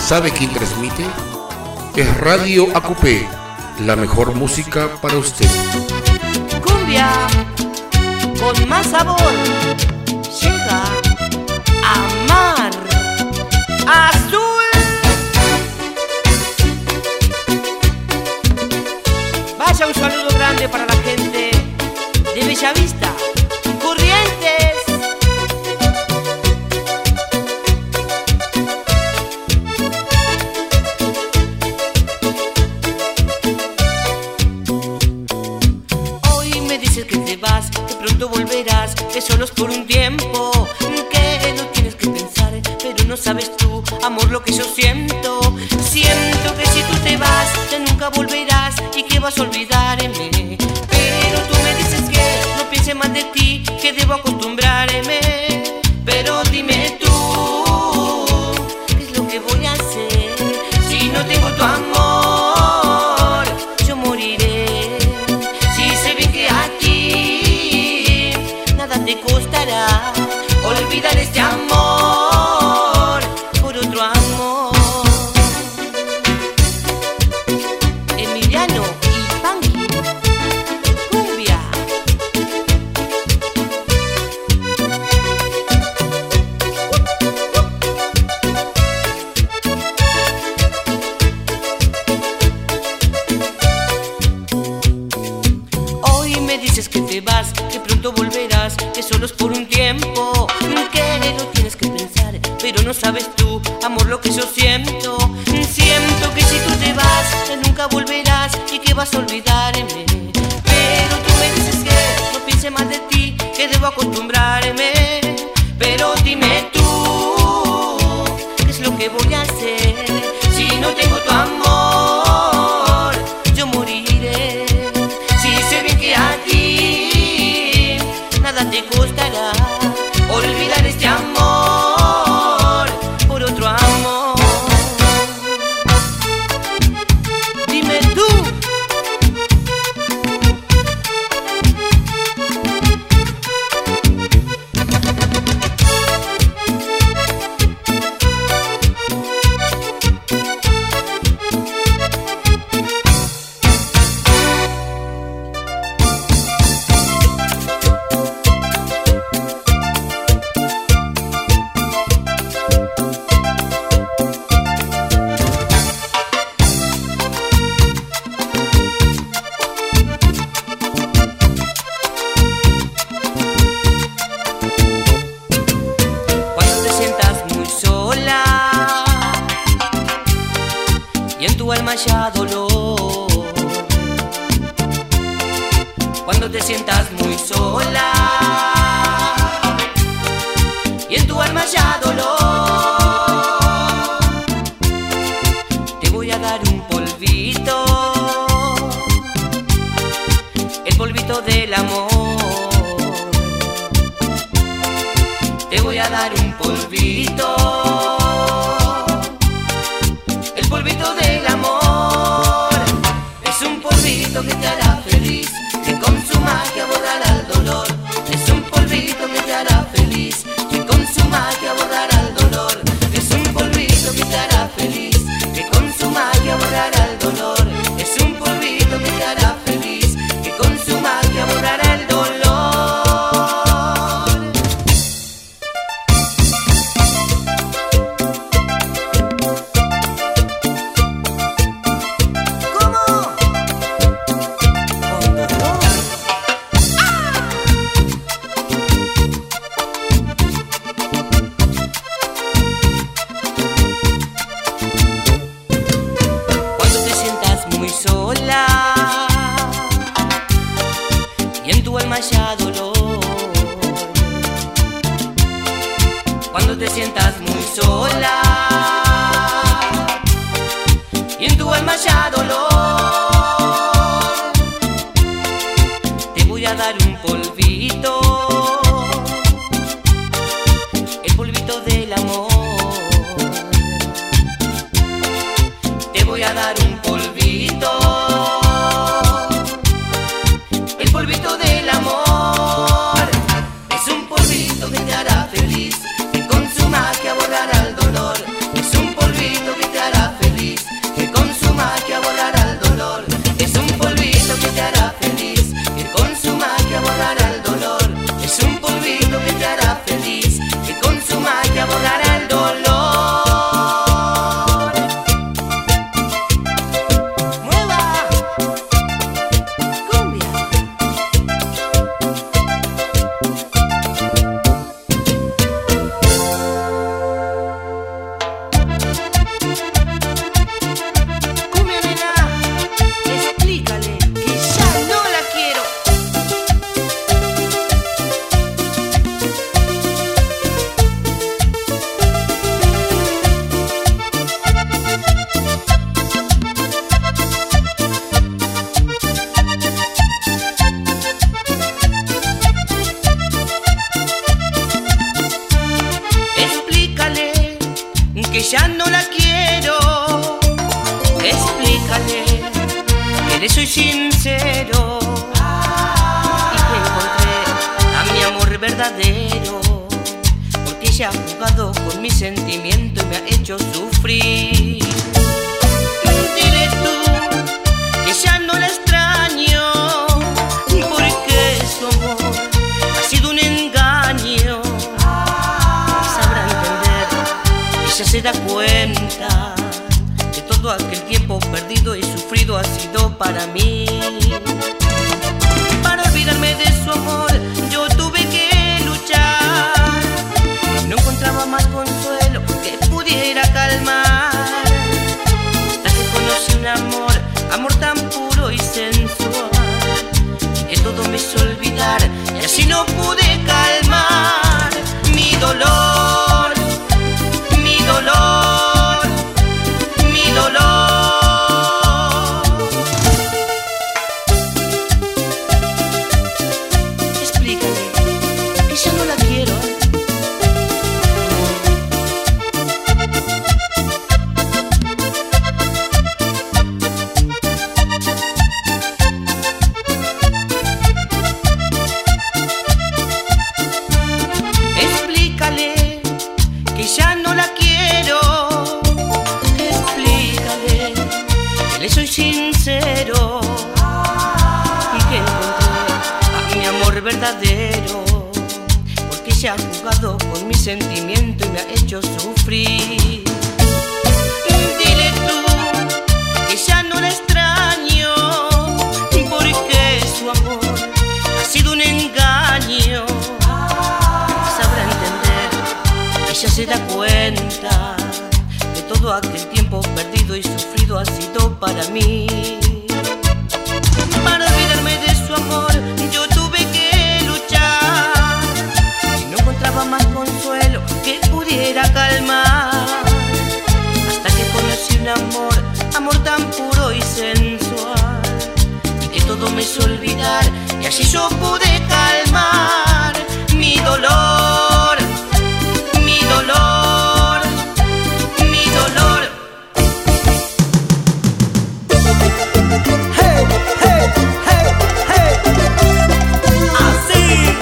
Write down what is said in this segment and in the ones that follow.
¿Sabe quién transmite? Es Radio ACUPE, la mejor música para usted. Cumbia con más sabor llega a Mar Azul. Vaya un saludo grande para la gente de Bellavista, Corrientes. Pronto volverás, que solo es por un tiempo, que no tienes que pensar, pero no sabes tú, amor, lo que yo siento. Siento que si tú te vas, ya nunca volverás y que vas a olvidarme. Pero tú me dices que no piense más de ti, que debo acostumbrarme. Pero dime tú, ¿qué es lo que voy a hacer? Si no tengo tu amor, yo moriré. Si sé bien que aquí te costará olvidar este amor por otro amor. Emiliano y Funky, cumbia. Hoy me dices que te vas, que pronto volverás, que solo es por un tiempo, que no tienes que pensar, pero no sabes tú, amor, lo que yo siento. Siento que si tú te vas, ya nunca volverás y que vas a olvidarme. Pero tú me dices que no piense más de ti, que debo acostumbrarme. Pero dime tú, ¿qué es lo que voy a hacer? Si no tengo tu amor, yo moriré. Si sé bien que a ti nada te costará olvidar este amor por otro amor. Dime tú. Ya dolor, cuando te sientas muy sola y en tu alma ya dolor, te voy a dar un polvito, el polvito del amor. Te voy a dar un polvito, el polvito del amor. Que te hará feliz, que con su magia borrará el dolor. Es un polvito que te hará feliz, que con su magia borrará el dolor. Es un polvito que te hará feliz, que con su magia borrará el dolor. Es un polvito que te hará feliz, que con su magia borrará el dolor. Ya dolor, cuando te sientas muy sola y en tu alma ya dolor, te voy a dar un polvito, el polvito del amor. Te voy a dar un polvito, el polvito del amor. Es un polvito que te hará feliz, que con su magia borrará el dolor. Es un polvito que te hará verdadero, porque ella ha jugado con mi sentimiento y me ha hecho sufrir. Dile tú que ya no la extraño, porque su amor ha sido un engaño. Sabrá entender, ella se da cuenta que todo aquel tiempo perdido y sufrido ha sido para mí. Para olvidarme de su amor yo tuve que luchar, no encontraba más consuelo que pudiera calmar, hasta que conocí un amor tan puro y sensual, que todo me hizo olvidar y así no pude calmar mi dolor, mi dolor, mi dolor. Ya no la quiero. Explícale que ya no la quiero. Explícale que le soy sincero y que encontré a mi amor verdadero, que se ha jugado con mi sentimiento y me ha hecho sufrir. Dile tú que ya no la extraño, porque su amor ha sido un engaño. Sabrá entender, ella se da cuenta que todo aquel tiempo perdido y sufrido ha sido para mí. Para olvidarme de su amor yo tuve que luchar, encontraba más consuelo que pudiera calmar, hasta que conocí un amor tan puro y sensual, y que todo me hizo olvidar y así yo pude calmar mi dolor, mi dolor, mi dolor. Hey, hey, hey, hey. Así.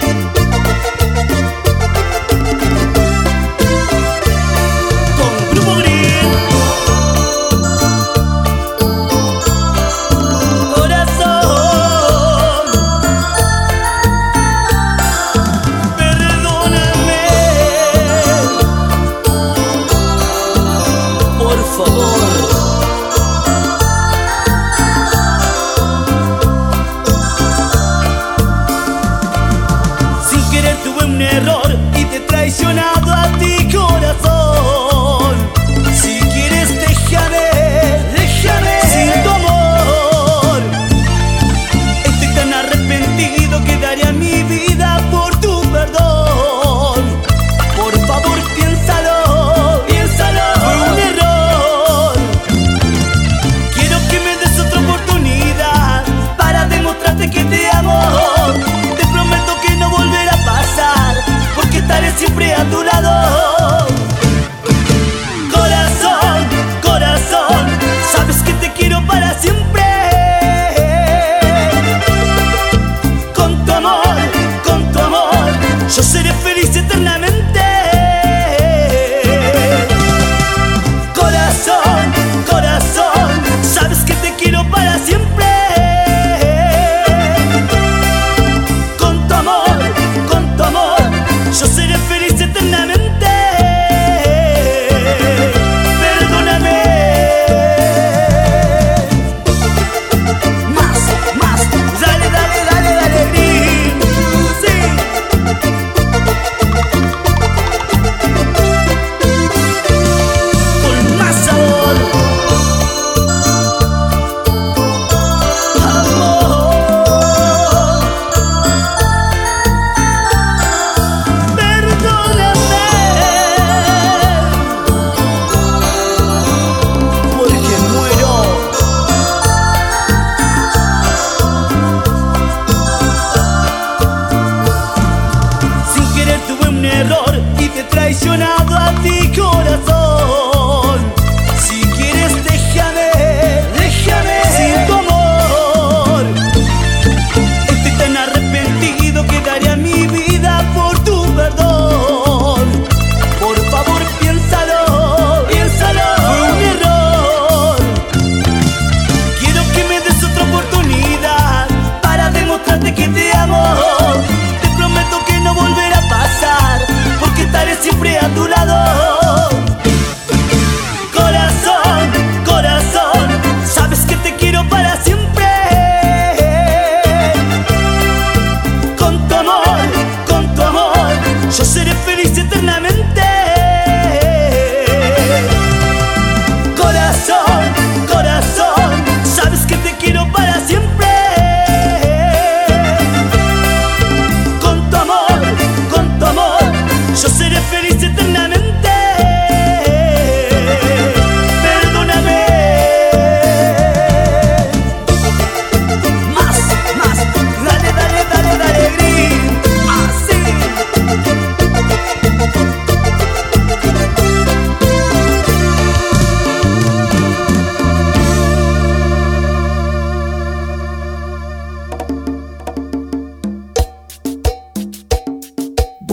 Traicionado a ti, corazón. Si quieres déjame sin tu amor. Estoy tan arrepentido que daría mi vida por tu perdón. Por favor piénsalo, fue un error. Quiero que me des otra oportunidad para demostrarte que te amo. Te prometo que no volverá a pasar, porque estaré siempre a tu lado.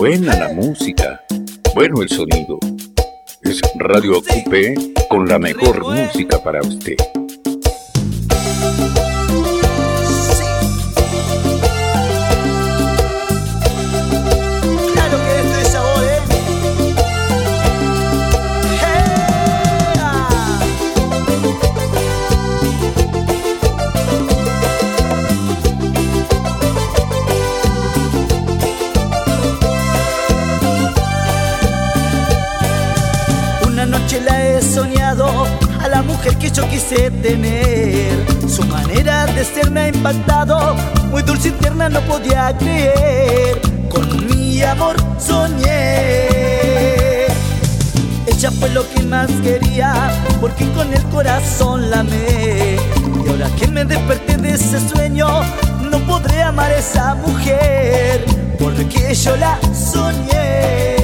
Buena la música, bueno el sonido. Es Radio Ocupe con la mejor música para usted. A la mujer que yo quise tener, su manera de ser me ha impactado, muy dulce y tierna, no podía creer. Con mi amor soñé, ella fue lo que más quería, porque con el corazón la amé. Y ahora que me desperté de ese sueño, no podré amar a esa mujer, porque yo la soñé.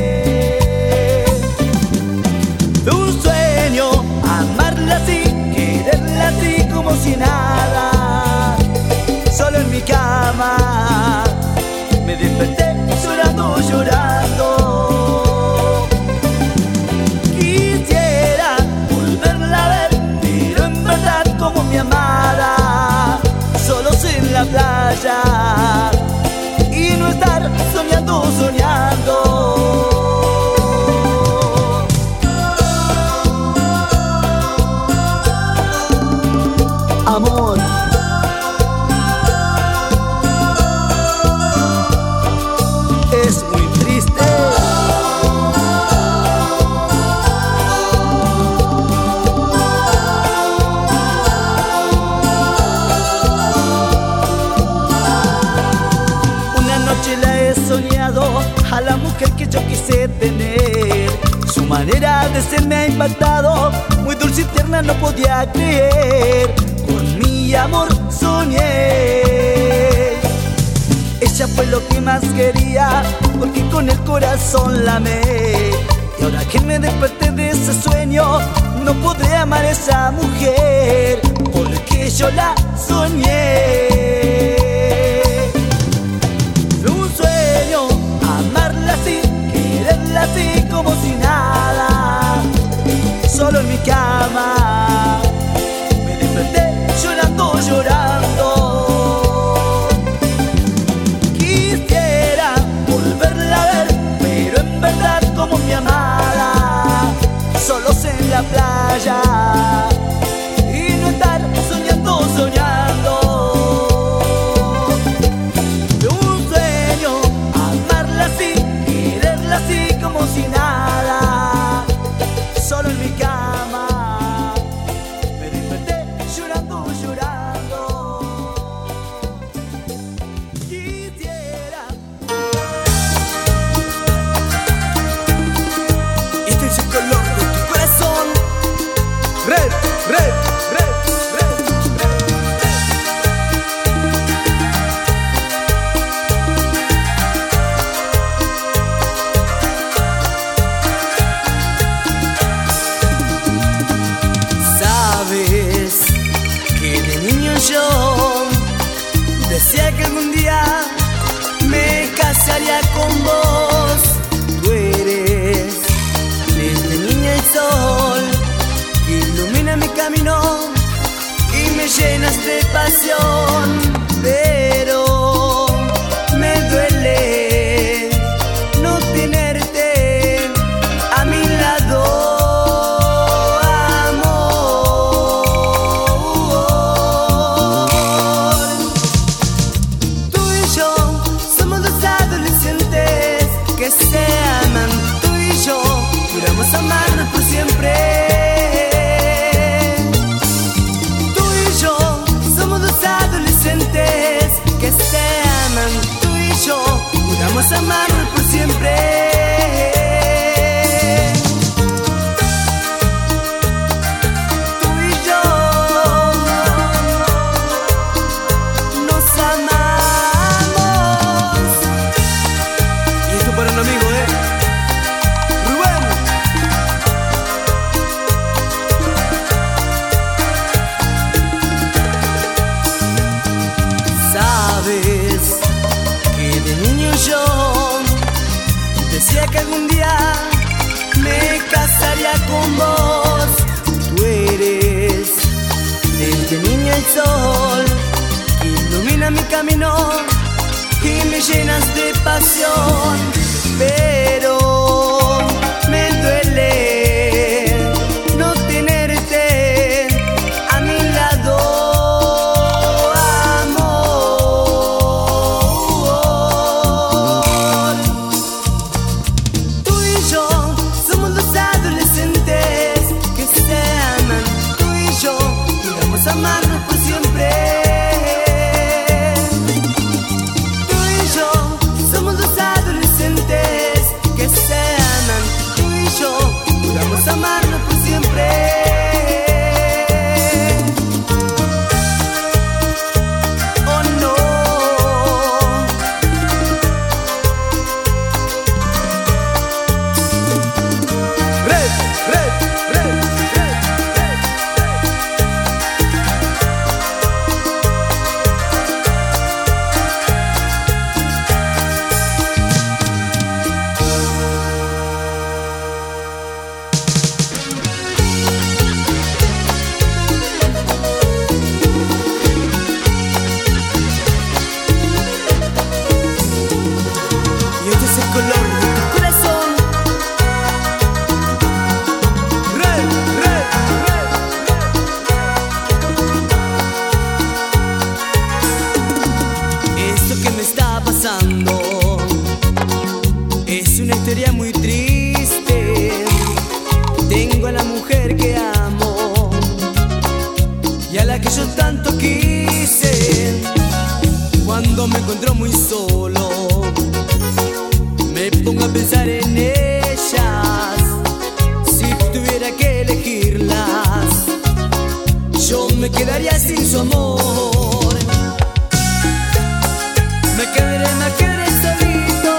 Un sueño, amarla así, quererla así como si nada. Solo en mi cama me desperté llorando, llorando. Quisiera volverla a ver, pero en verdad como mi amada, solos en la playa y no estar soñando, soñando. Amor, es muy triste. Una noche la he soñado, a la mujer que yo quise tener. Su manera de ser me ha impactado, muy dulce y tierna, no podía creer. Con mi amor soñé, ella fue lo que más quería, porque con el corazón la amé. Y ahora que me desperté de ese sueño, no podré amar a esa mujer, porque yo la soñé. Un sueño, amarla así, quererla así como si nada. Solo en mi cama me desperté llorando, llorando. Quisiera volverla a ver, pero en verdad como mi amada, solos en la playa y no estar soñando, soñando. Un sueño, amarla así, quererla así como si nada. Solo en mi cama me desperté llorando, llorando. Quisiera. Este es el color de tu corazón. Red, red, red, red, red, Sabes que de niño yo decía que algún día me casaría con vos. Tú eres desde niña el sol que ilumina mi camino y me llenas de pasión. Pero me duele no tenerte a mi lado. Amarnos por siempre. Tú y yo somos dos adolescentes que se aman. Tú y yo juramos amarnos por siempre. Tú y yo nos amamos. Y esto para un amigo, Sabes que de niño yo con vos. Tú eres desde niña el sol que ilumina mi camino y me llenas de pasión. Pero me duele no tenerte a mi lado, amor. Tú y yo somos dos adolescentes que se aman. Tú y yo juramos amarnos por siempre. Tú y yo somos dos adolescentes que se aman. Tú y yo juramos amarnos por siempre. Oh no. Red, red, red, red, red. Y este es el color de tu corazón. Red, red, red, red. Esto que me está pasando es una historia muy triste. Tengo a la mujer que amo y a la que yo tanto quise. Cuando me encuentro muy solo, me pongo a pensar en ellas. Si tuviera que elegirlas, yo me quedaría sin su amor. Me quedaré solito.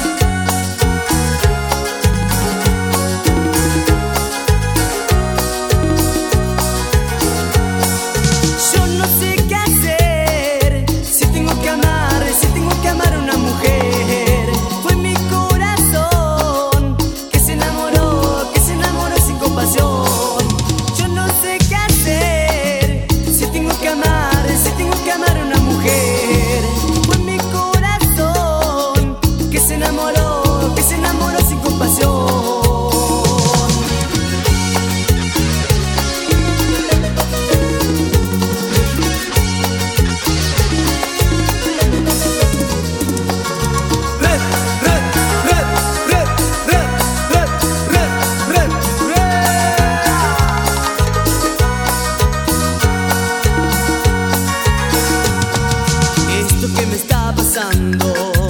Yo no sé qué hacer, si tengo que amar a una mujer. Fue mi corazón que se enamoró sin compasión. Yo no sé qué hacer, si tengo que amar a una mujer. Fue mi corazón que se enamoró sin compasión. Red, red, red, red, red, red, red, red, red. Esto que me está pasando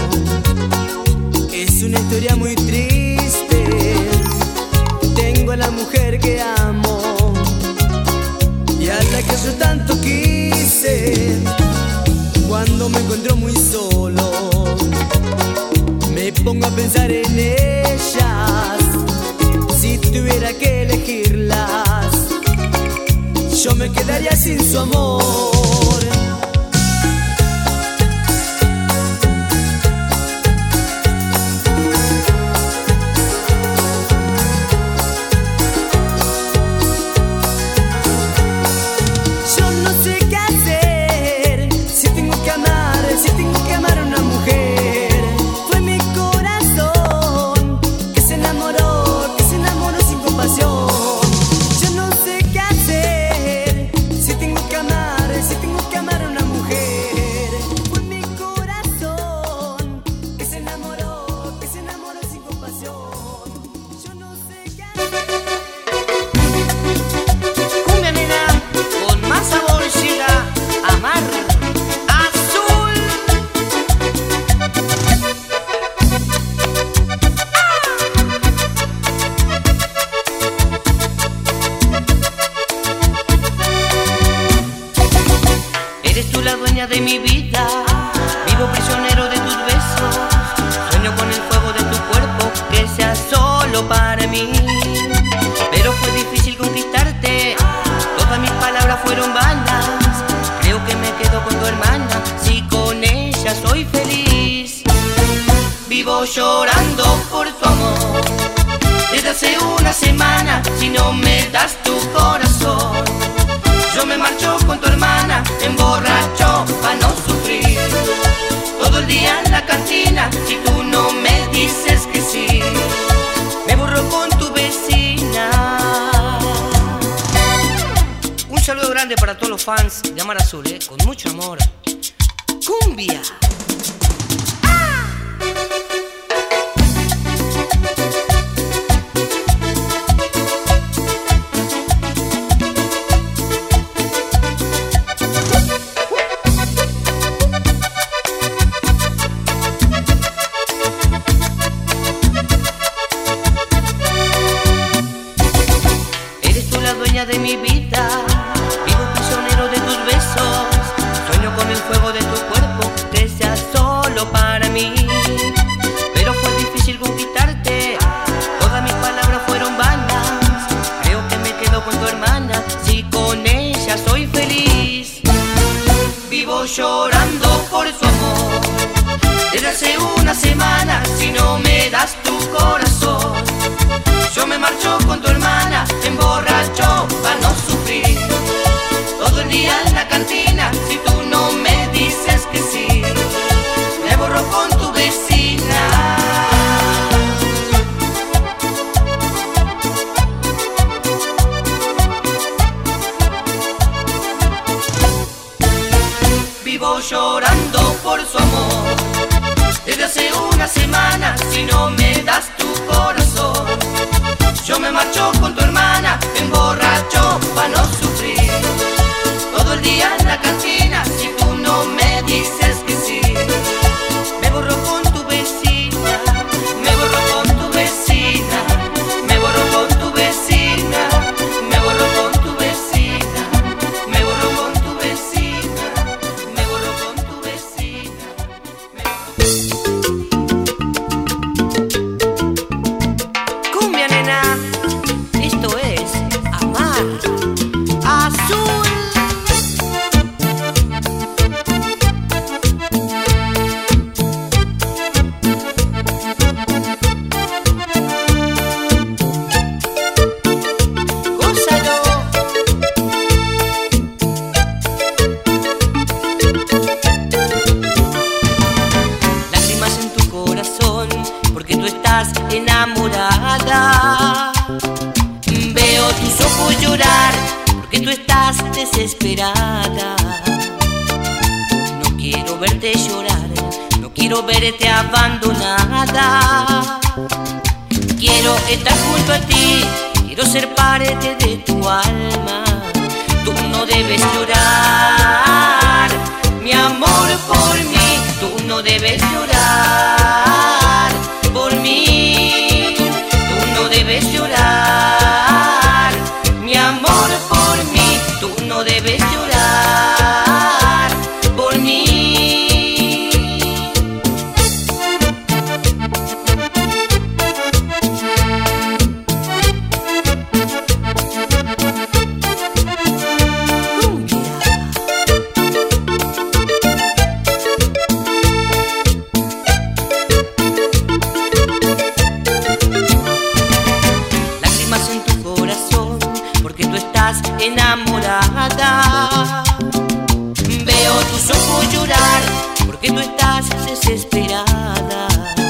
es una historia muy triste. Tengo a la mujer que amo y a la que yo tanto quise. Cuando me encuentro muy solo, me pongo a pensar en ellas. Si tuviera que elegirlas, yo me quedaría sin su amor. Yo no sé qué hacer, si tengo que amar a una mujer. Fue mi corazón que se enamoró sin compasión. Yo no sé qué hacer, si tengo que amar a una mujer. Fue mi corazón que se enamoró sin compasión. Yo no sé qué hacer. Cumbia nena, con más sabor llega Amar Azul. Eres tú la dueña de mi vida, vivo prisionero de tus besos. Sueño con el fuego de tu cuerpo, que sea solo para mí. Pero fue difícil conquistarte, todas mis palabras fueron vanas. Creo que me quedo con tu hermana, si con ella soy feliz. Vivo llorando por tu amor, desde hace una semana si no me das tu corazón. Yo me marcho con tu hermana, emborracho pa' no sufrir. Todo el día en la cantina, si tú no me dices que sí, me borro con tu vecina. Un saludo grande para todos los fans de Amar Azul, con mucho amor. ¡Cumbia! De mi vida, vivo prisionero de tus besos, sueño con el fuego de tu cuerpo, que sea solo para mí. Pero fue difícil conquistarte, todas mis palabras fueron vanas. Creo que me quedo con tu hermana, si con ella soy feliz. Vivo llorando por su amor, desde hace una semana, si no me das tu corazón. Yo me marcho con tu hermana, emborracho pa' no sufrir. Todo el día en la cantina, si tú no me dices que sí, me borro con tu vecina. Vivo llorando por su amor, desde hace una semana, si no me das tu corazón. Yo me marcho con tu hermana, emborracho pa' no sufrir. Todo el día en la cantina, si tú no me dices que sí, me borro con tu vecina, me borro con tu vecina, me borro con tu vecina, me borro con tu vecina, me borro con tu vecina, me borro con tu vecina. Cumbia, nena. Esto es Amar Azul. Gózalo. Lágrimas en tu corazón, porque tú estás enamorada. Veo tus ojos llorar, porque tú estás desesperada. No quiero verte llorar, no quiero verte abandonada. Quiero estar junto a ti, quiero ser parte de tu alma. Tú no debes llorar, mi amor, por mí. Tú no debes llorar por mí. Tú no debes llorar, mi amor, por mí. Tú no debes llorar por mí. Lágrimas en tu corazón, porque tú estás enamorada. Veo tus ojos llorar, porque tú estás desesperada.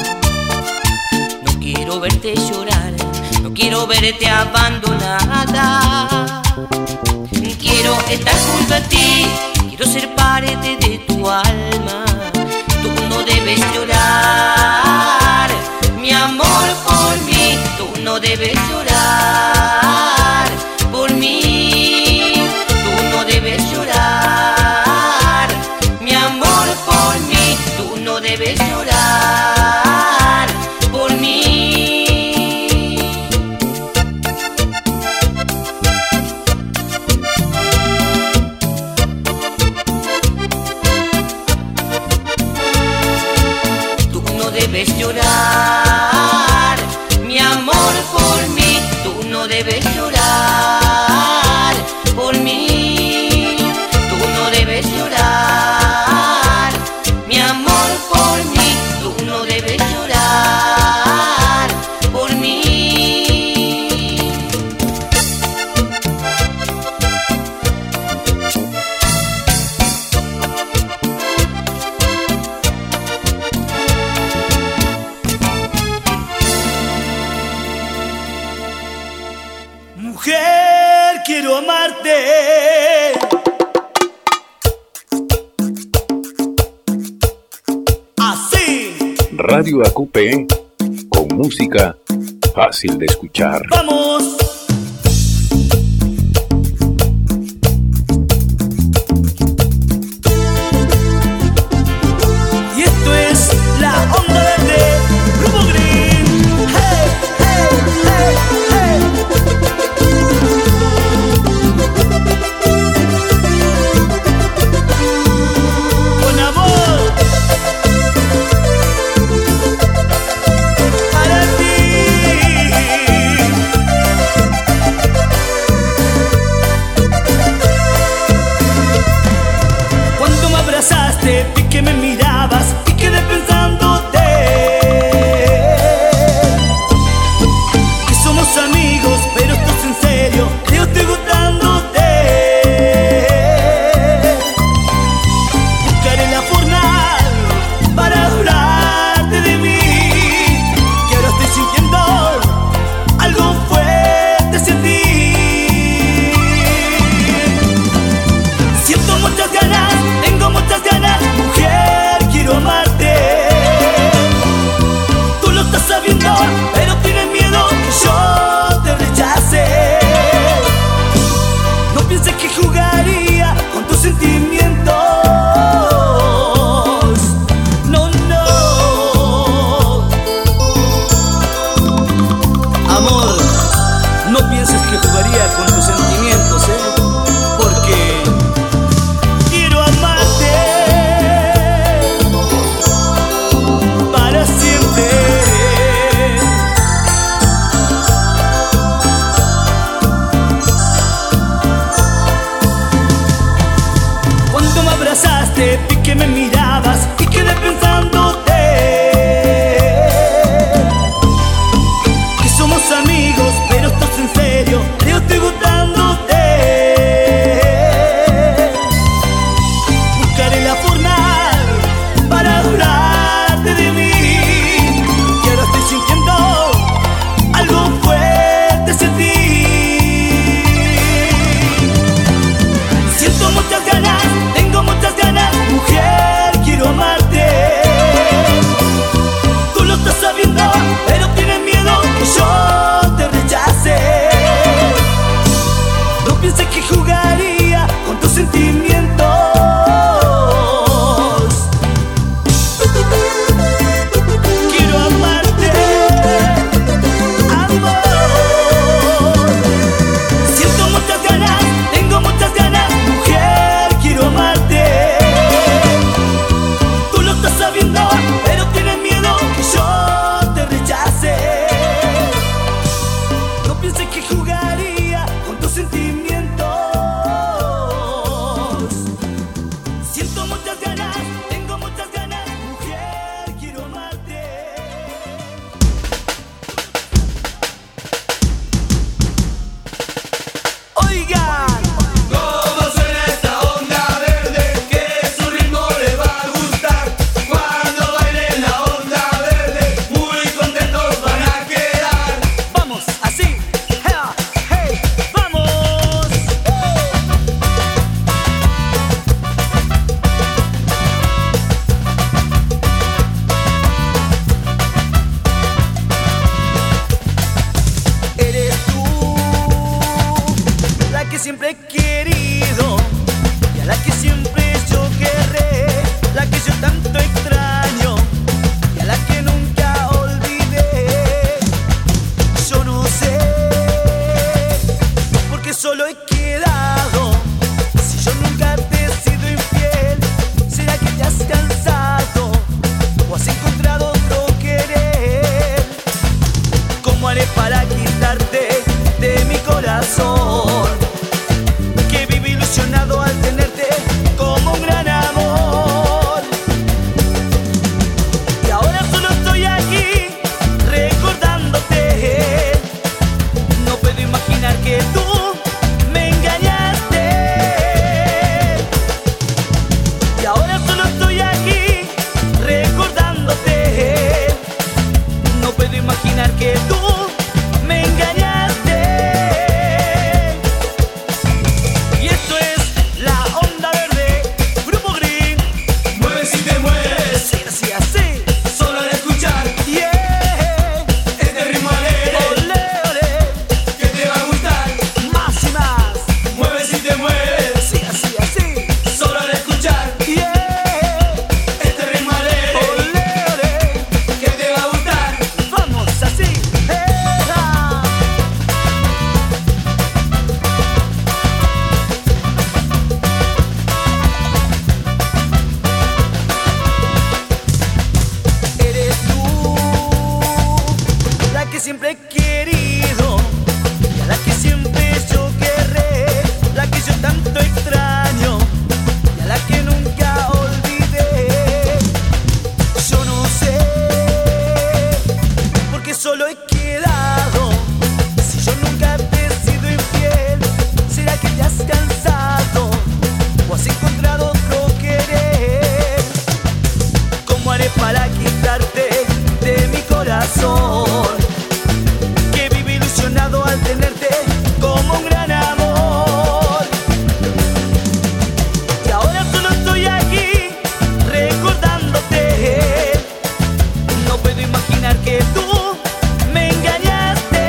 No quiero verte llorar, no quiero verte abandonada. Quiero estar junto a ti, quiero ser parte de tu alma. Tú no debes llorar, mi amor, por mí. Tú no debes llorar por mí. Tú no debes llorar, mi amor, por mí. Tú no debes llorar por mí. Tú no debes llorar, mi amor, por mí. Tú no debes llorar por mí. Tú no debes llorar, mi amor, por mí. Tú no debes llorar por mí. Radio AQP con música fácil de escuchar. ¡Vamos! Y esto es La Onda Verde, Grupo Green. ¡Hey, hey, hey, hey! Con amor para ti. corazón, que vive ilusionado al tenerte como un gran amor. Y ahora solo estoy aquí recordándote. No puedo imaginar que tú me engañaste.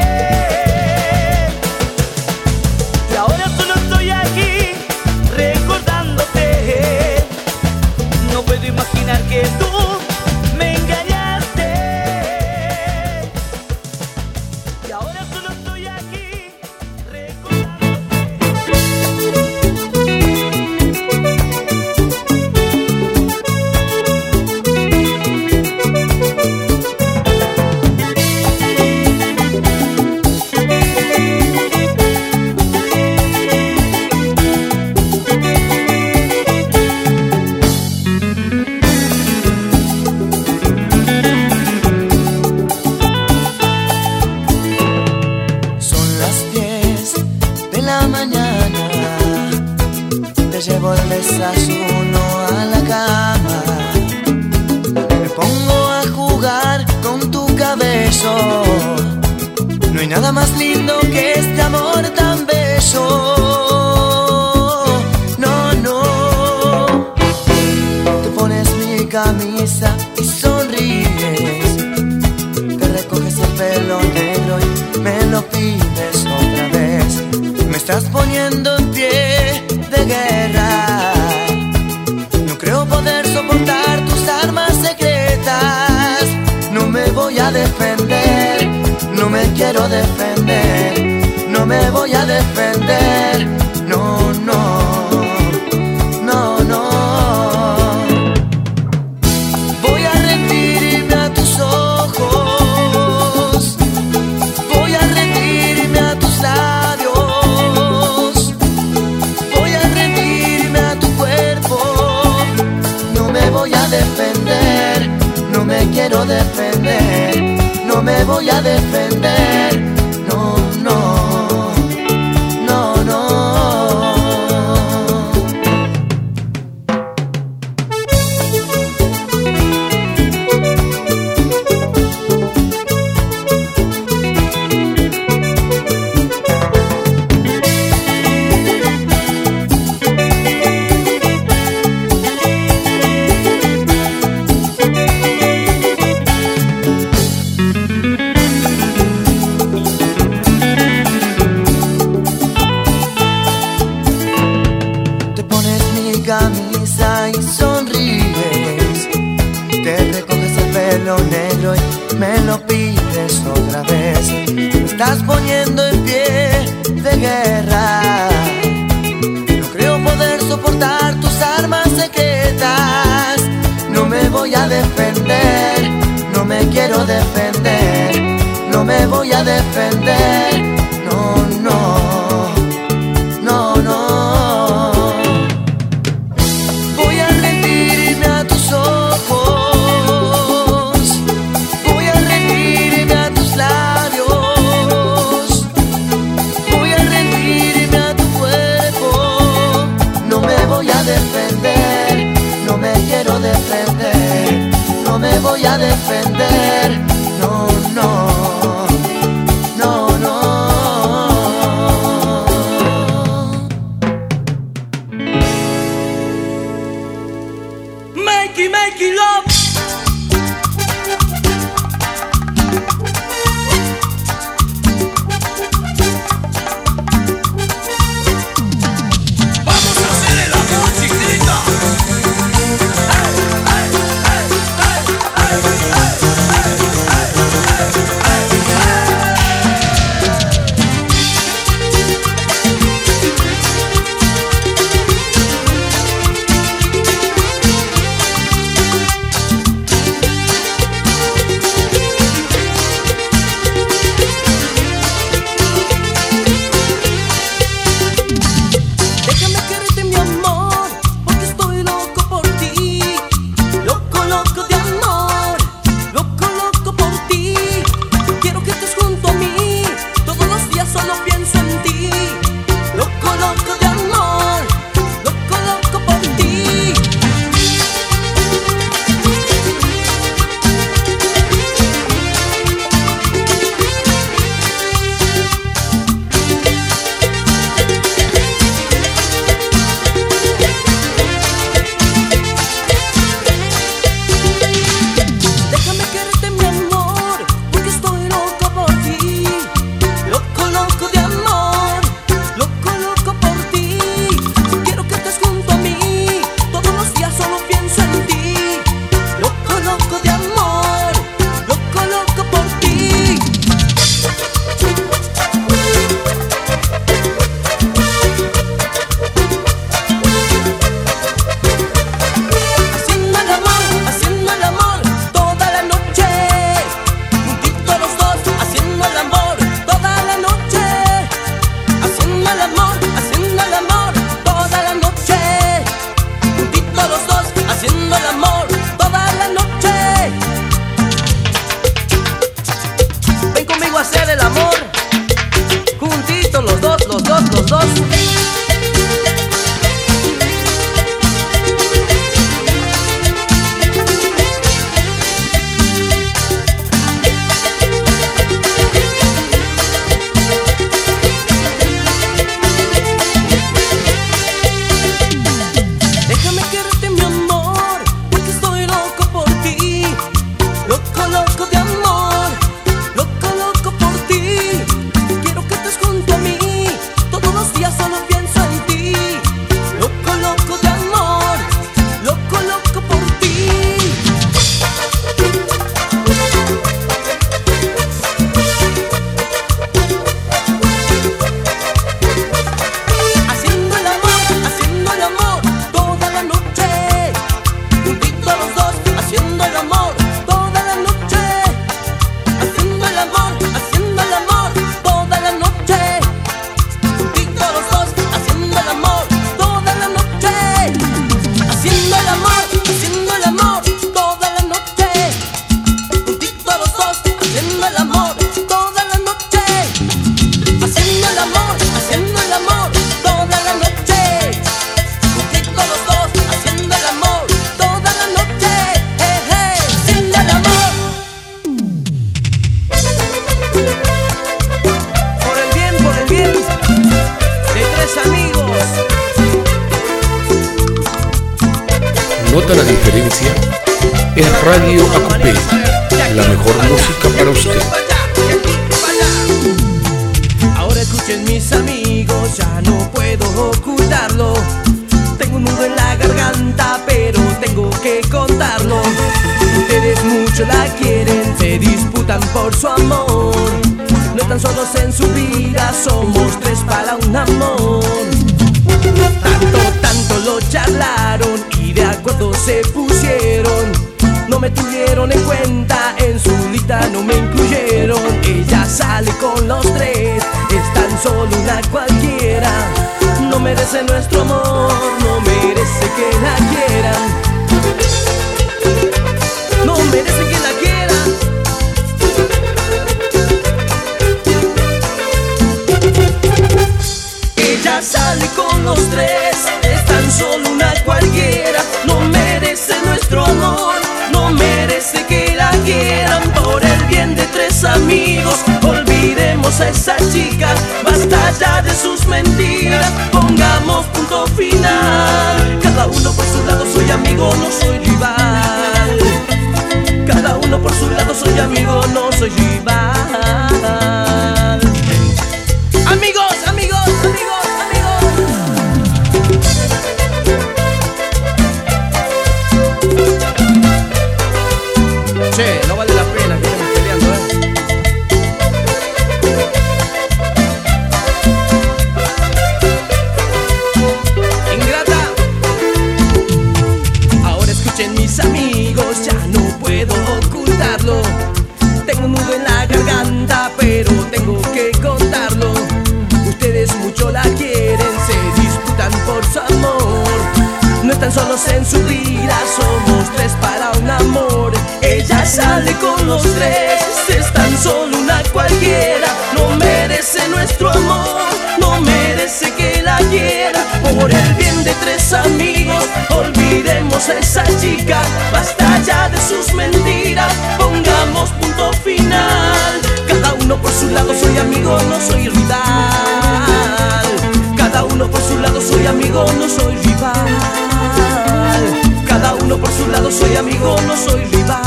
Y ahora solo estoy aquí recordándote. No puedo imaginar que tú me engañaste. Y ahora solo estoy aquí recordándote. Son las 10 de la mañana, te llevo el desayuno a la cama, me pongo a jugar con tu cabello. No hay nada más lindo que este amor tan bello. No, no. Te pones mi camisa y sonríes, te recoges el pelo negro y me lo pides otra vez. Me estás poniendo en pie de guerra. No creo poder soportar tus armas secretas. No me voy a defender, no me quiero defender, no me voy a defender. No, no, no, no. Voy a rendirme a tus ojos, voy a rendirme a tus labios, voy a rendirme a tu cuerpo. No me voy a defender, no me quiero defender, no me voy a defender. No, no, no, no. Te pones mi camisa y sonríes, te recoges el pelo negro y me lo pides otra vez. Me estás poniendo en pie de guerra. No creo poder soportar tus armas secretas. No me voy a defender, no me quiero defender, no me voy a defender. No, no, no, no. Voy a rendirme a tus ojos, voy a rendirme a tus labios, voy a rendirme a tu cuerpo. No me voy a defender, no me quiero defender, no me voy a defender. No, no, no, no. Make it love. Vamos a hacer el amor, chiquita. Ay, ay, ay, ay, ay, ay, ay. nota la diferencia, es Radio AQP, la mejor música para usted. Ahora escuchen mis amigos, ya no puedo ocultarlo. Tengo un nudo en la garganta, pero tengo que contarlo. Ustedes mucho la quieren, se disputan por su amor. No están solos en su vida, somos tres para un amor. Tanto lo charlaron y de acuerdo se pusieron. No me tuvieron en cuenta, en su lista no me incluyeron. Ella sale con los tres, es tan solo una cualquiera. No merece nuestro amor, no merece que la quieran. No merece que la quieran. Ella sale con los tres, es tan solo una cualquiera. No merece nuestro amor, no merece que la quieran. Por el bien de tres amigos, olvidemos a esa chica. Basta ya de sus mentiras, pongamos punto final. Cada uno por su lado, soy amigo, no soy rival. Cada uno por su lado, soy amigo, no soy rival. Amigos, amigos, amigos, amigos. Che, no vale la pena que estemos peleando, Ingrata. Ahora escuchen mis amigos, ya no puedo ocultarlo. Tengo un nudo en la garganta, pero tengo que contarlo. Ustedes mucho la quieren, se disputan por su amor. No están solos en su vida, somos tres para un amor. Ella sale con los tres, es tan solo una cualquiera. No merece nuestro amor, no merece que la quiera. Por el bien de tres amigos, olvidemos a esa chica. Basta ya de sus mentiras, pongamos punto final. Cada uno por su lado, soy amigo, no soy rival. Cada uno por su lado, soy amigo, no soy rival. Cada uno por su lado, soy amigo, no soy rival.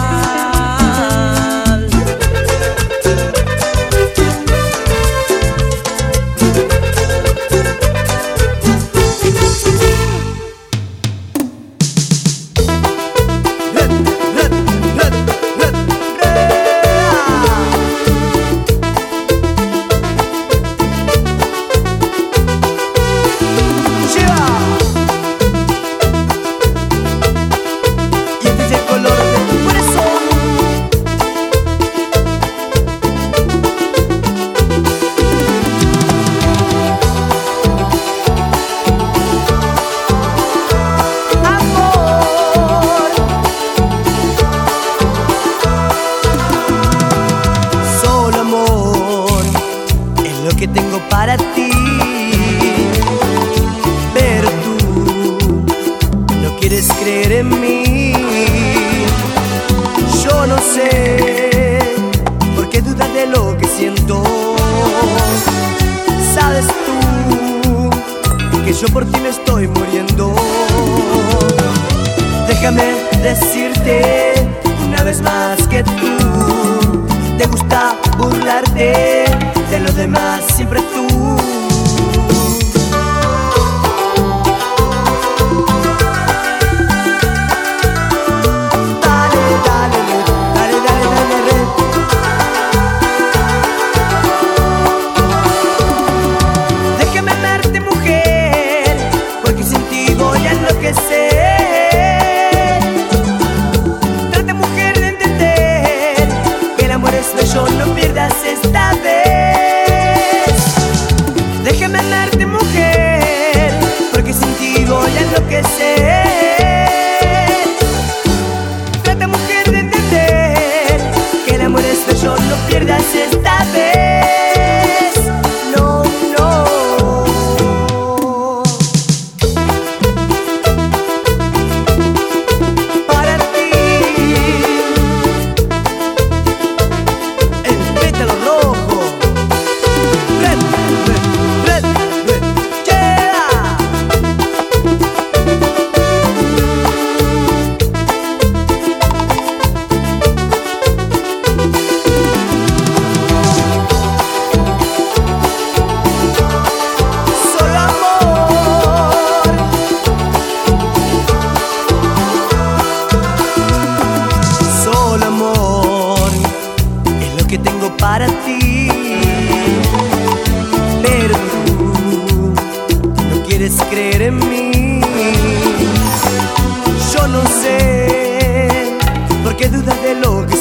Yo por ti me estoy muriendo. Déjame decirte una vez más que tú te gusta burlarte de los demás, siempre tú.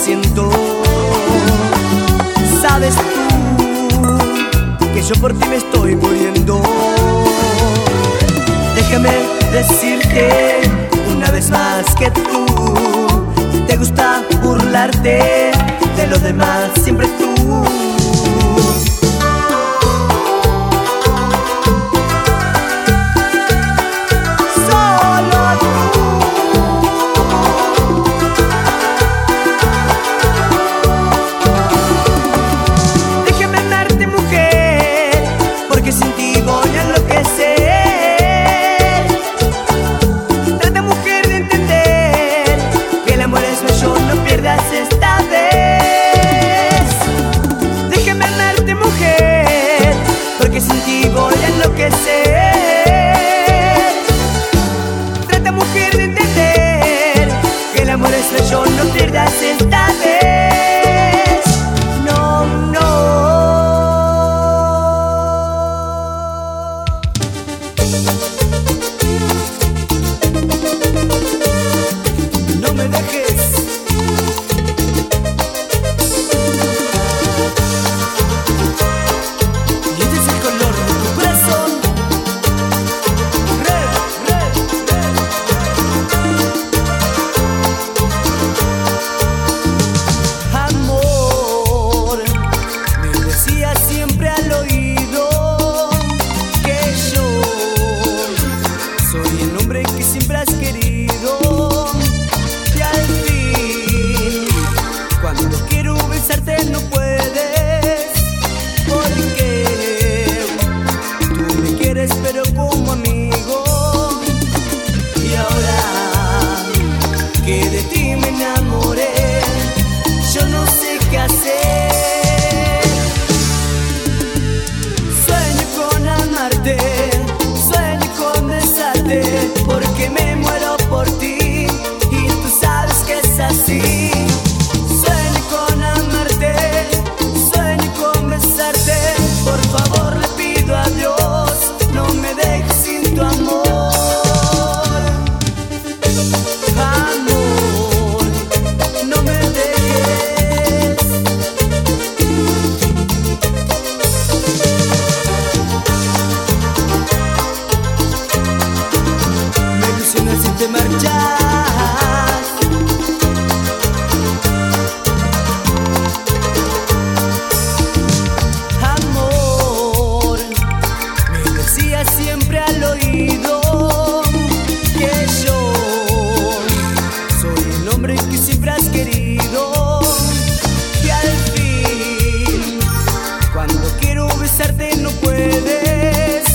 siento. Sabes tú que yo por ti me estoy muriendo. Déjame decirte una vez más que tú te gusta burlarte de los demás, siempre tú. Trata, mujer, de entender que el amor es bello, no pierdas esta vez. No, no. No me dejes. Porque me muero por ti y tú sabes que es así. Sueño con amarte, sueño con besarte. Por favor le pido a Dios, no me dejes sin tu amor. Amor, no me dejes. Si te marchas, amor, me decías siempre al oído que yo soy el hombre que siempre has querido, que al fin cuando quiero besarte no puedes,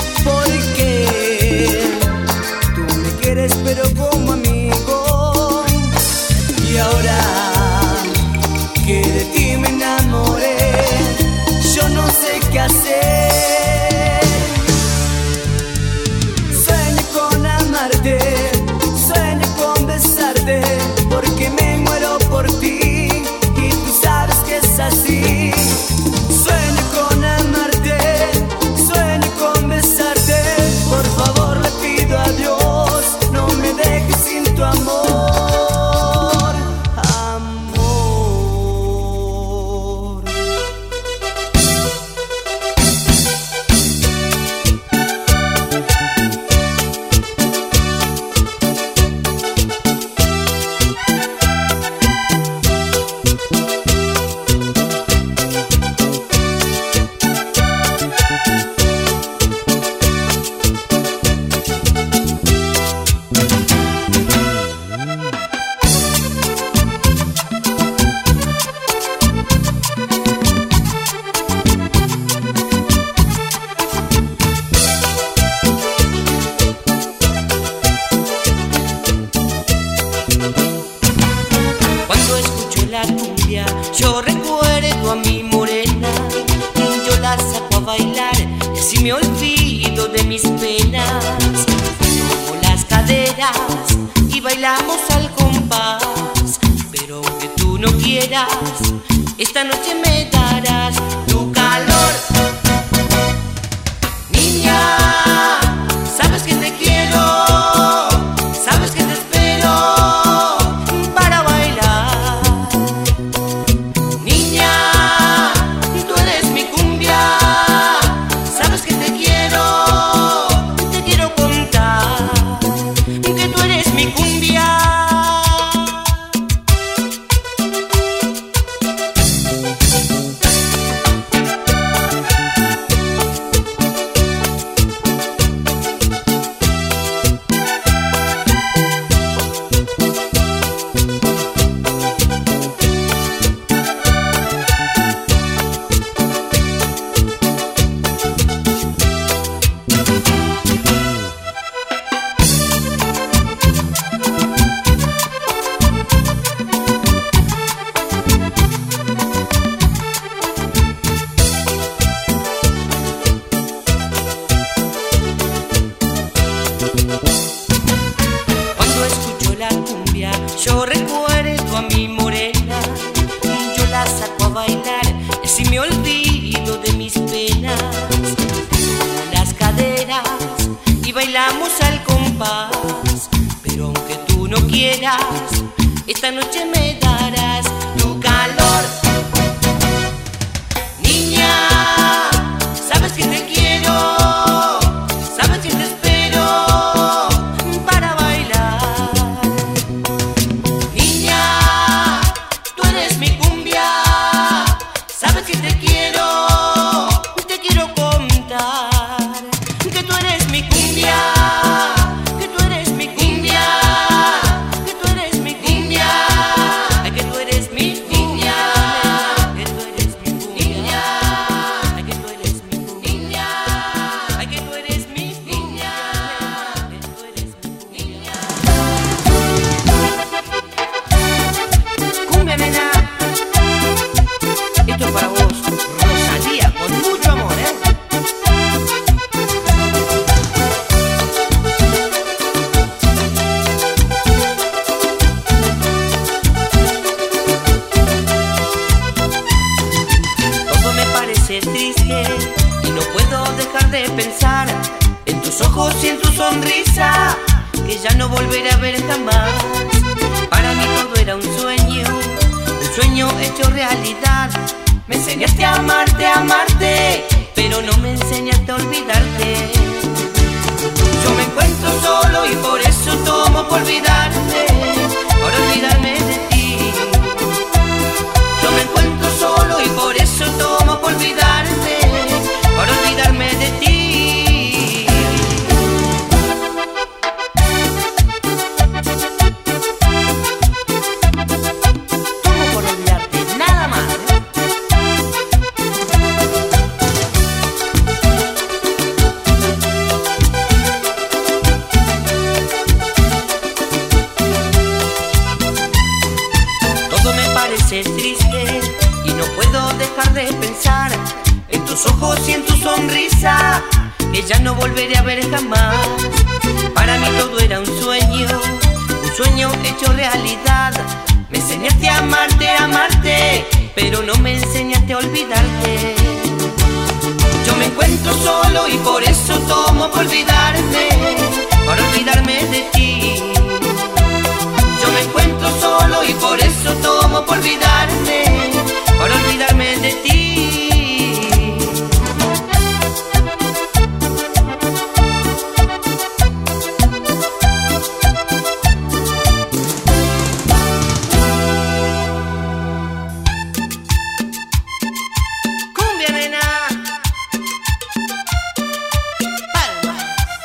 porque pero como amigo. Y ahora que de ti me enamoré, yo no sé qué hacer. Sueño con amarte, sueño con besarte, porque me muero por ti y tú sabes que es así. Sueño con amarte, sueño con besarte, por favor le pido a Dios, no me dejes sin tu amor, amor. Yo recuerdo a mi morena, yo la saco a bailar y así me olvido de mis penas. Tomo las caderas y bailamos al compás, pero aunque tú no quieras, esta noche me darás tu calor. Niña, sabes que te quiero, sabes que te espero para bailar. bailamos al compás. Pero aunque tú no quieras, esta noche me darás tu calor. Niña, sabes que te quiero, sabes que te espero para bailar. Niña, tú eres mi cumbia, sabes que te quiero contar que tú eres mi cumbia, que tú eres mi cumbia, que tú eres mi cumbia, que tú eres mi cumbia, que tú eres mi cumbia, que tú eres mi cumbia, que tú eres mi cumbia, que tú eres mi cumbia. Cumbia, nena, esto es para vos, Rosalía, con mucho amor, Todo me parece triste y no puedo dejar de pensar en tus ojos y en tu sonrisa, que ya no volveré a ver jamás. Para mí todo era un sueño hecho realidad. Me enseñaste a amarte, pero no me enseñaste a olvidarte. Yo me encuentro solo y por eso tomo por olvidarte, por olvidarme de ti. Yo me encuentro solo y por eso tomo por olvidarte, por olvidarme de ti. Tomo por olvidarte, nada más. Todo me parece triste y no puedo dejar de pensar en tus ojos y en tu sonrisa, que ya no volveré a ver jamás. Para mí todo era un sueño hecho realidad. Me enseñaste a amarte, pero no me enseñaste a olvidarte. Yo me encuentro solo y por eso tomo por olvidarme de ti. Yo me encuentro solo y por eso tomo por olvidarme de ti. Cumbia, nena. Palmas.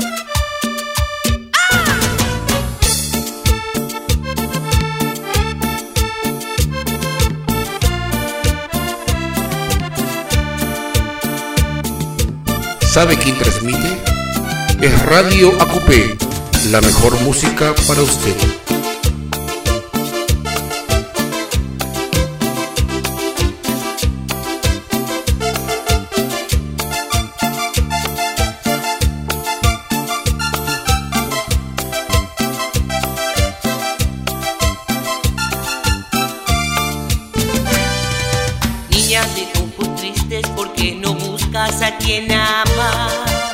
¿Sabe quién transmite? Es Radio ACUPE, la mejor música para usted. Niña de ojos tristes, ¿por qué no buscas a quien amar?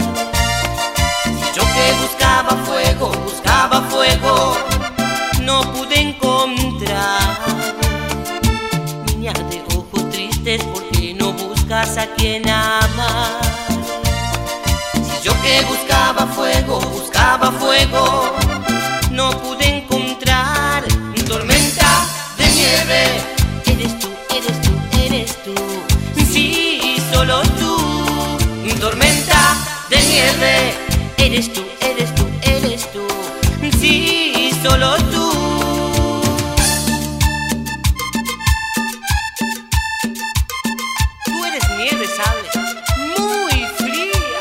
Yo que buscaba fuego, no pude encontrar. Niña de ojos tristes, ¿por qué no buscas a quien amar? Si yo que buscaba fuego, no pude encontrar. Tormenta de nieve, eres tú, sí, solo tú. Tormenta de nieve, eres tú, sí, solo tú. Tú eres nieve, ¿sabes? Muy fría.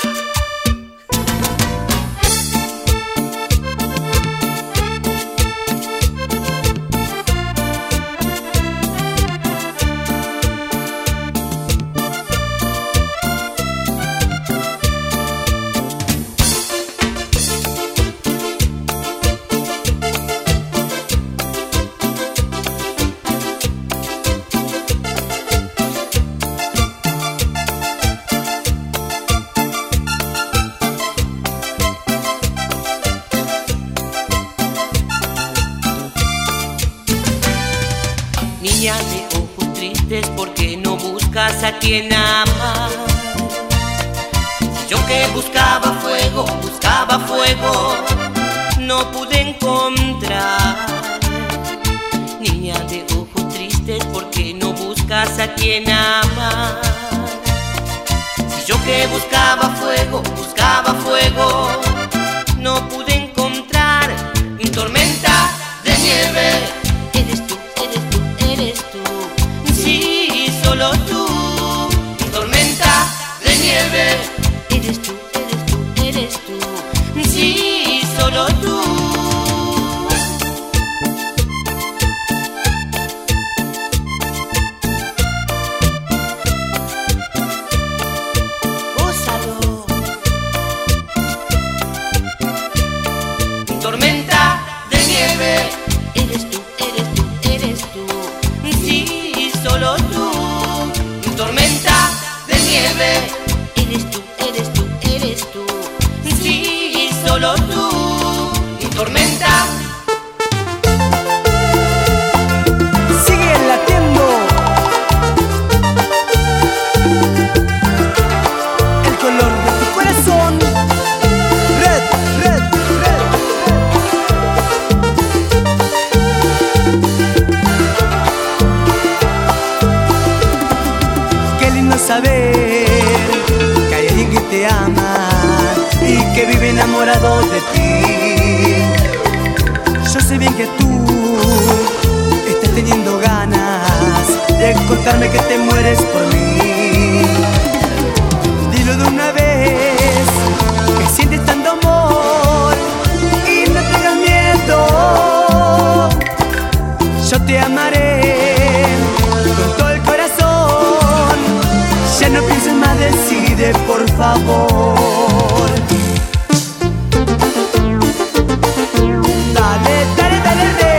tristes porque no buscas a quien amar. Yo que buscaba fuego, no pude encontrar. Niña de ojos tristes porque no buscas a quien amar. Si yo que buscaba fuego, no pude encontrar. Tormenta de nieve, eres tú, eres tú, eres tú. Sí, solo tú. Tormenta de nieve, eres tú, eres tú, eres tú. Sí, solo tú. Gózalo. Tormenta de nieve, eres tú, eres tú, eres tú. Sí, solo tú. Tormenta de nieve, eres tú, eres tú, eres tú. Sí, solo tú. Tormenta. Sigue latiendo el color de tu corazón. Red, red, red. Qué lindo saber que hay alguien que te ama y que vive enamorado de ti. Yo sé bien que tú estás teniendo ganas de contarme que te mueres por mí. Dilo de una vez, que sientes tanto amor y no tengas miedo. Yo te amaré con todo el corazón. Ya no pienses más, decide por favor. Dale, dale, dale, dale.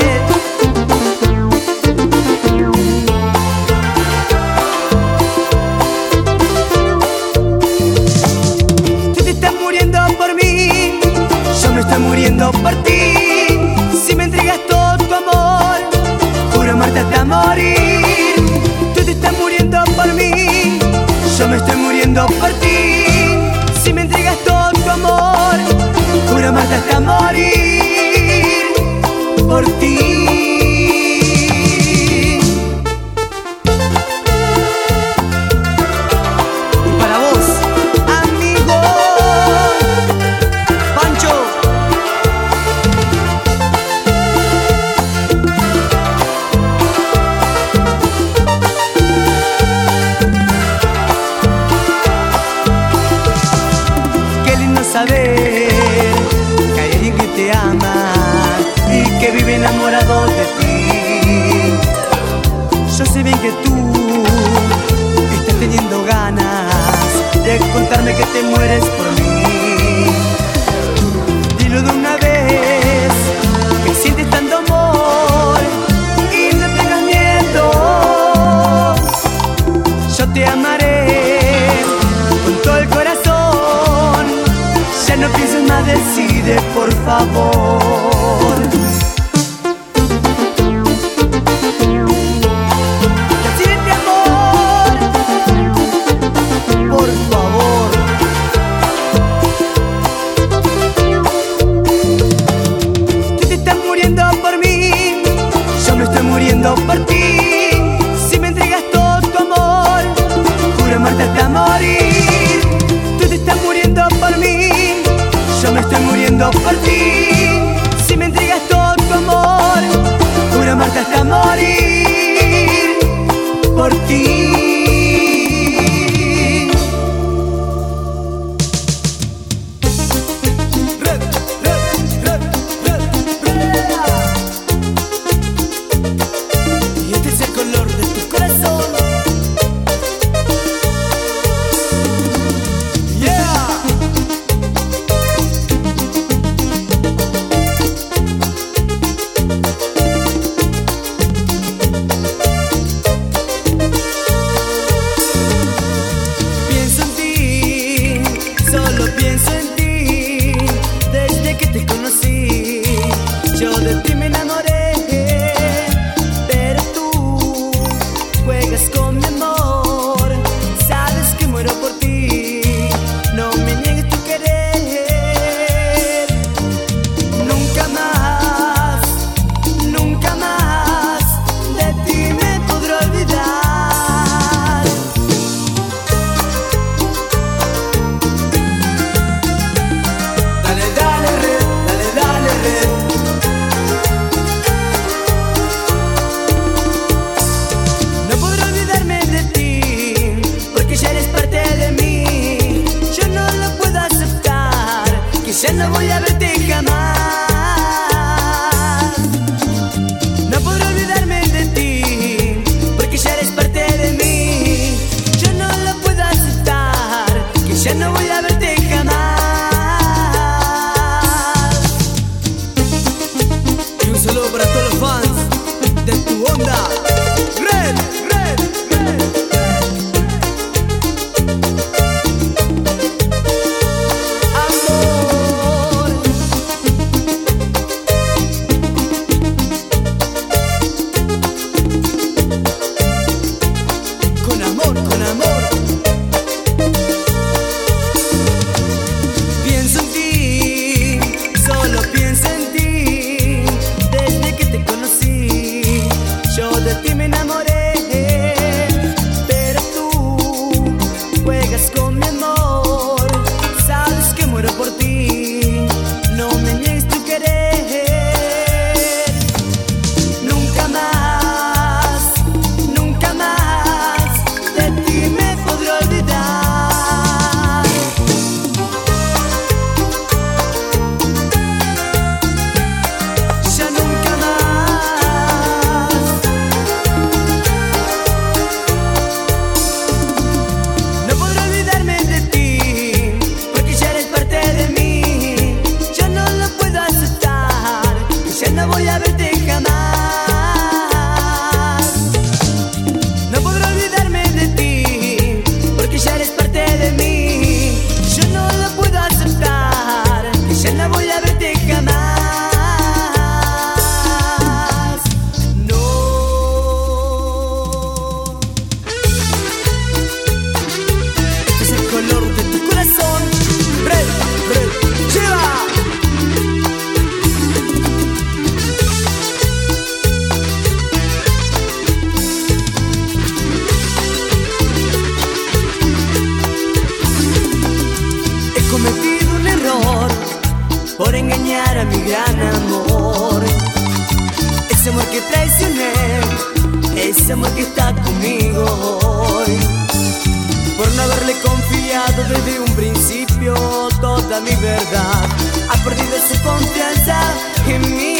Tú te estás muriendo por mí, yo me estoy muriendo por ti. Si me entregas todo tu amor, juro amarte hasta morir. Tú te estás muriendo por mí, yo me estoy muriendo por ti. Si me entregas todo tu amor, juro amarte hasta morir por ti. Y para vos, amigo Pancho. Qué lindo saber que hay alguien que te ama y que vive enamorado de ti. Yo sé bien que tú estás teniendo ganas de contarme que te mueres por mí. Dilo de una vez, que sientes tanto amor y no tengas miedo. Yo te amaré con todo el corazón. Ya no pienses más, decide por favor. Decide mi amor, por favor. Tú te estás muriendo por mí, yo me estoy muriendo por ti. Si me entregas todo tu amor, juro amarte hasta morir. Tú te estás muriendo por mí, yo me estoy muriendo por ti. Si me entregas todo tu amor, juro amarte hasta morir por ti. Red, red, red, red, red. Y este es el color de tu corazón. Yeah. gran amor. Ese amor que traicioné, ese amor que está conmigo hoy. Por no haberle confiado desde un principio toda mi verdad, ha perdido su confianza en mí.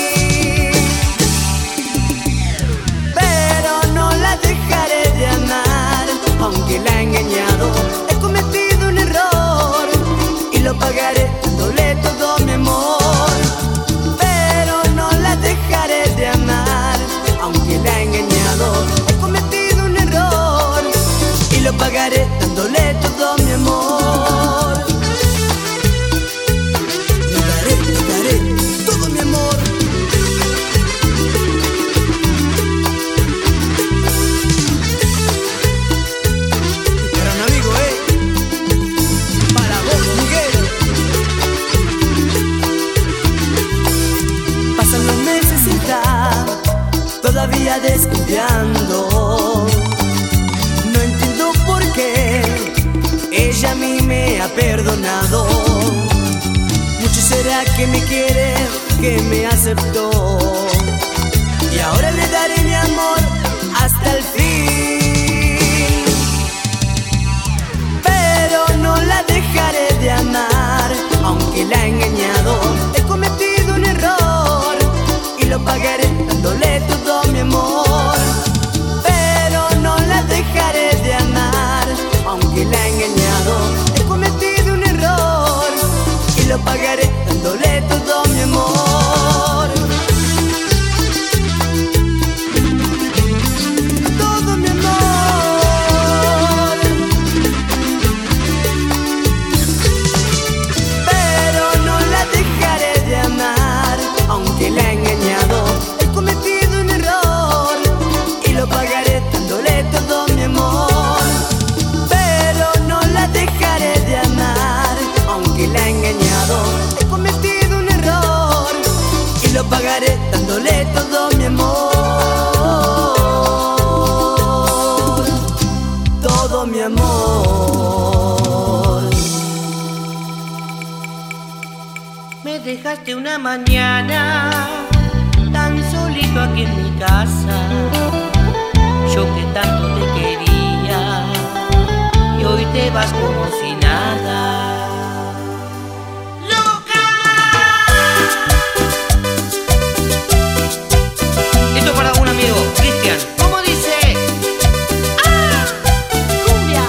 Pero no la dejaré de amar, aunque la he engañado. He cometido un error y lo pagaré dándole todo mi amor. Pero no la dejaré de amar, aunque la he engañado. He cometido un error y lo pagaré dándole todo mi amor. Le daré todo mi amor. Para un amigo, para vos, Miguel. Pasan los meses y está todavía desconfiando. No entiendo por qué ella a mí me ha perdonado. Mucho será que me quiere, que me aceptó, y ahora le daré mi amor hasta el fin. Pero no la dejaré de amar, aunque la he engañado. He cometido un error y lo pagaré dándole todo mi amor. Pero no la dejaré de amar, aunque la he engañado. He cometido un error y lo pagaré dándole todo mi amor. Todo mi amor. Pero no la dejaré de amar, aunque la he engañado. He cometido un error y lo pagaré dándole todo mi amor. Pero no la dejaré de amar, aunque la he engañado. He cometido un error y lo pagaré dándole todo mi amor. Todo mi amor. Me dejaste una mañana tan solito aquí en mi casa, yo que tanto te quería, y hoy te vas como si nada. ¡Loca! Esto para un amigo, Cristian. ¿Cómo dice? ¡Ah! ¡Cumbia!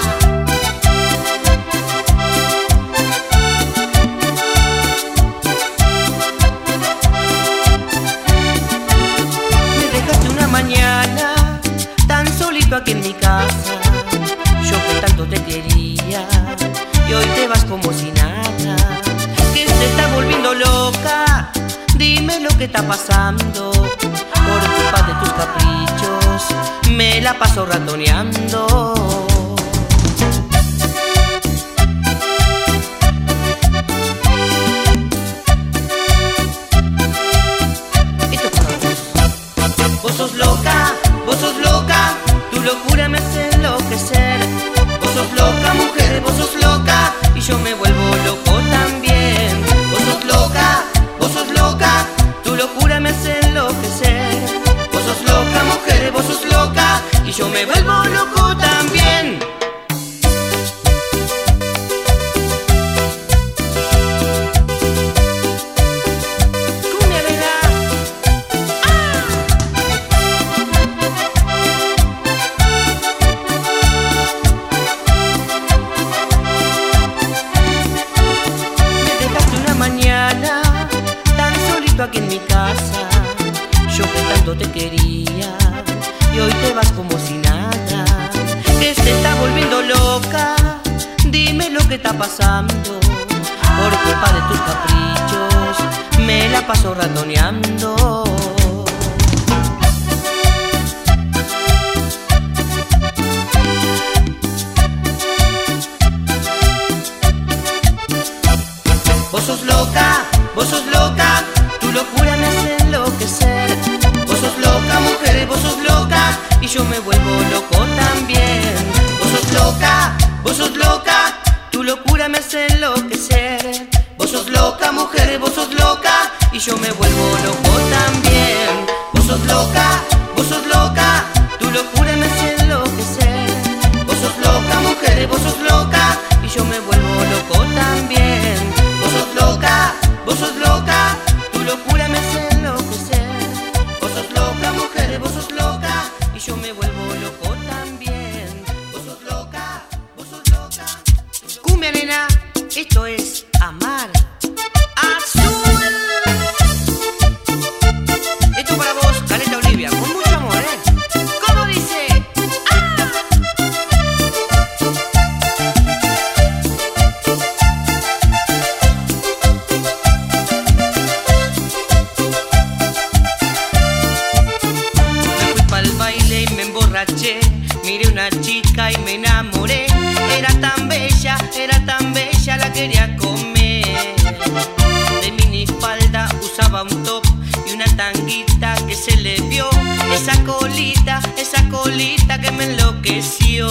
Me dejaste una mañana tan solito aquí en mi casa, yo que tanto te quería, y hoy te vas como si nada. Que se está volviendo loca, dime lo que está pasando. Por culpa de tus caprichos me la paso ratoneando. Esto es para vos. Vos sos loca, tu locura me hace enloquecer. Vos sos loca, mujer, vos sos loca, y yo me vuelvo loco también. Vos sos loca, tu locura me hace enloquecer. Vos sos loca, mujer, vos sos loca, y yo me vuelvo loco también. Cumbia, nena. Me dejaste una mañana tan solito aquí en mi casa, yo que tanto te quería, y hoy te vas como si nada. Que se está volviendo loca, dime lo que está pasando. Por culpa de tus caprichos me la paso ratoneando. Vos sos loca, tu locura me hace enloquecer. Vos sos loca, mujer, vos sos loca, y yo me vuelvo loco también. Vos sos loca, tu locura me hace enloquecer. Vos sos loca, mujer, vos sos loca, y yo me vuelvo loco también. Vos sos loca, tu locura me hace enloquecer. Vos sos loca, mujer, vos sos loca, y yo me vuelvo loco también. Vos sos loca, tu locura me hace enloquecer. Vos sos loca, mujer, vos sos loca, y yo me vuelvo loco también. Vos sos loca, cumbia nena, esto es amar. Azul. Esto para vos, Caleta Olivia, con mucho amor, ¿Cómo dice? Me fui pa'l baile y me emborraché. Miré una chica y me enamoré. Era tan bella, la quería comer. De minifalda usaba un top y una tanguita que se le vio. Esa colita que me enloqueció.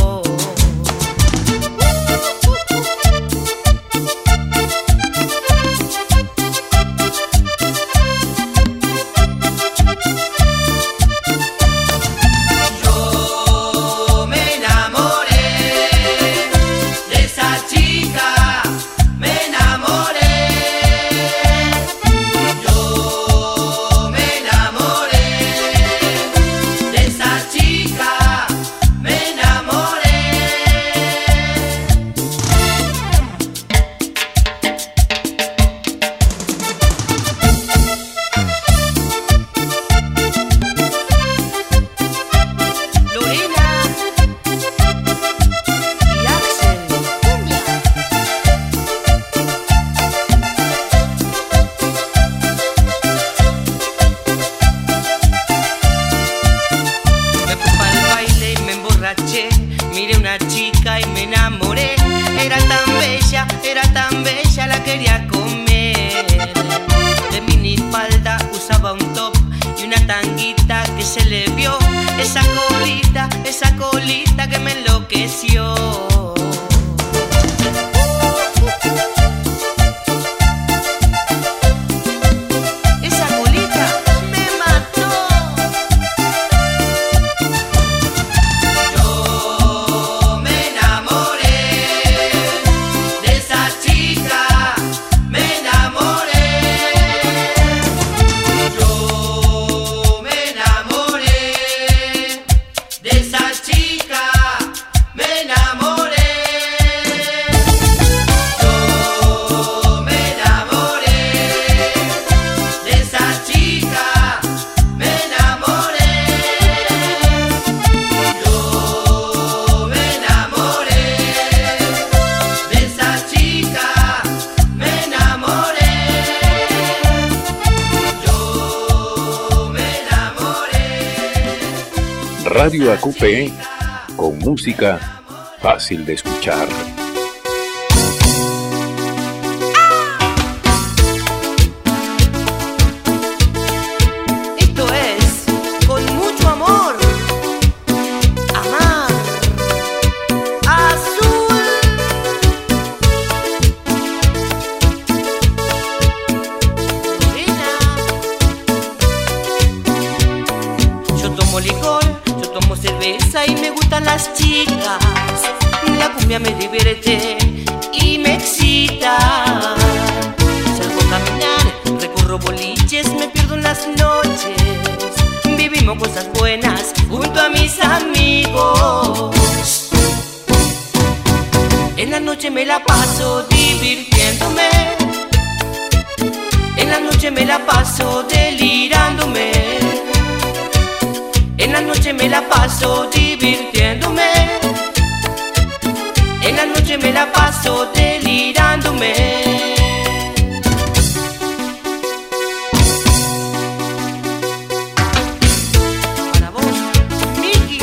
Miré una chica y me enamoré. Era tan bella, la quería comer. De minifalda usaba un top y una tanguita que se le vio. Esa colita que me enloqueció. Radio AQP, con música fácil de escuchar. Esto es con mucho amor. Amar. Azul. Lorena. Yo tomo licor, tomo cerveza y me gustan las chicas. La cumbia me divierte y me excita. Salgo a caminar, recorro boliches, me pierdo en las noches. Vivimos cosas buenas junto a mis amigos. En la noche me la paso divirtiéndome. En la noche me la paso delirándome. En la noche me la paso divirtiéndome. En la noche me la paso delirándome. Para vos, Miki.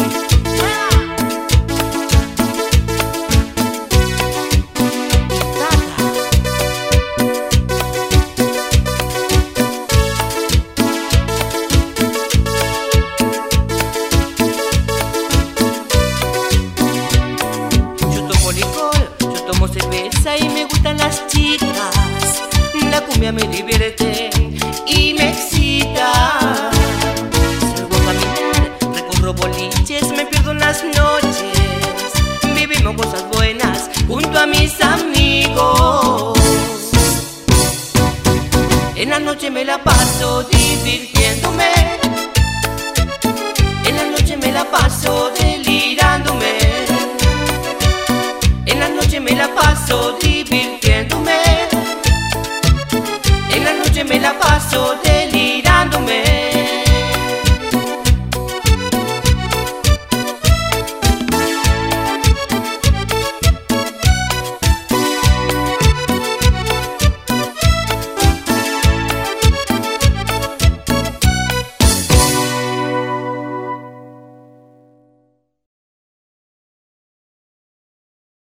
Y me gustan las chicas, la cumbia me divierte las noches vivimos cosas buenas junto a mis amigos. En la noche me la paso divirtiéndome, en la noche me la paso delirándome, en la noche me la paso divirtiéndome, en la noche me la paso delirándome.